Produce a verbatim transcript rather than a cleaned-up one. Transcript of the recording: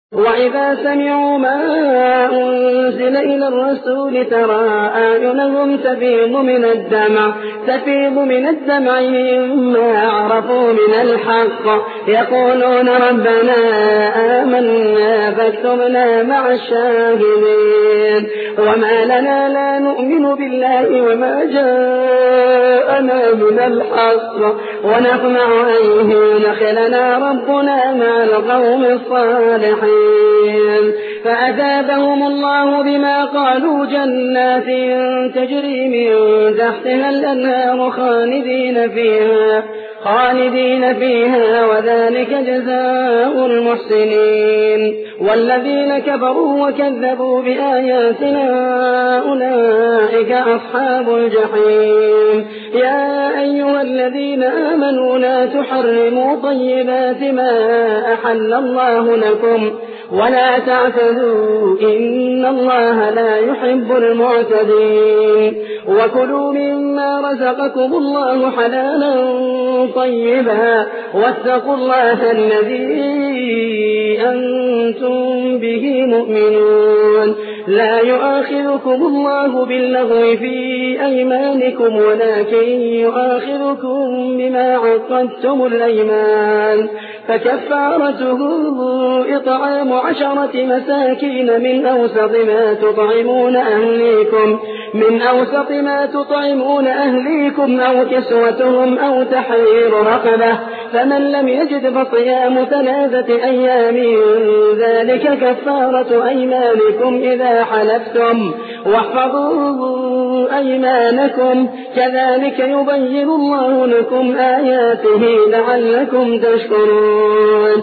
وإذا سمعوا ما أنزل إلى الرسول ترى أعينهم تفيض من الدمع تفيض من الدمع مما عرفوا من الحق يقولون ربنا آمنا فاكتبنا مع الشاهدين وما لنا لا نؤمن بالله وما جاءنا من الحق ونطمع أن يدخلنا ربنا مع القوم الصالحين فأثابهم الله بما قالوا جنات تجري من تحتها الأنهار خالدين فيها خالدين فيها وذلك جزاء المحسنين والذين كفروا وكذبوا بآياتنا أولئك أصحاب الجحيم يا أيها الذين آمنوا لا تحرموا طيبات ما أحل الله لكم ولا تعتدوا إن الله لا يحب المعتدين وكلوا مما رزقكم الله حلالا طيبا واتقوا الله الذي أنتم به مؤمنون لا يؤاخذكم الله باللغو في أيمانكم ولكن يؤاخذكم بما عقدتم الأيمان فكفارته إطعام عشرة مساكين من أوسط ما تطعمون أهليكم من أوسط ما تطعمون أهليكم أو كسوتهم أو تحرير رقبة فمن لم يجد فصيام ثلاثة أيام ذلك كفارة أيمانكم إذا حلفتم واحفظوا أيمانكم كذلك يبين الله لكم آياته لعلكم تشكرون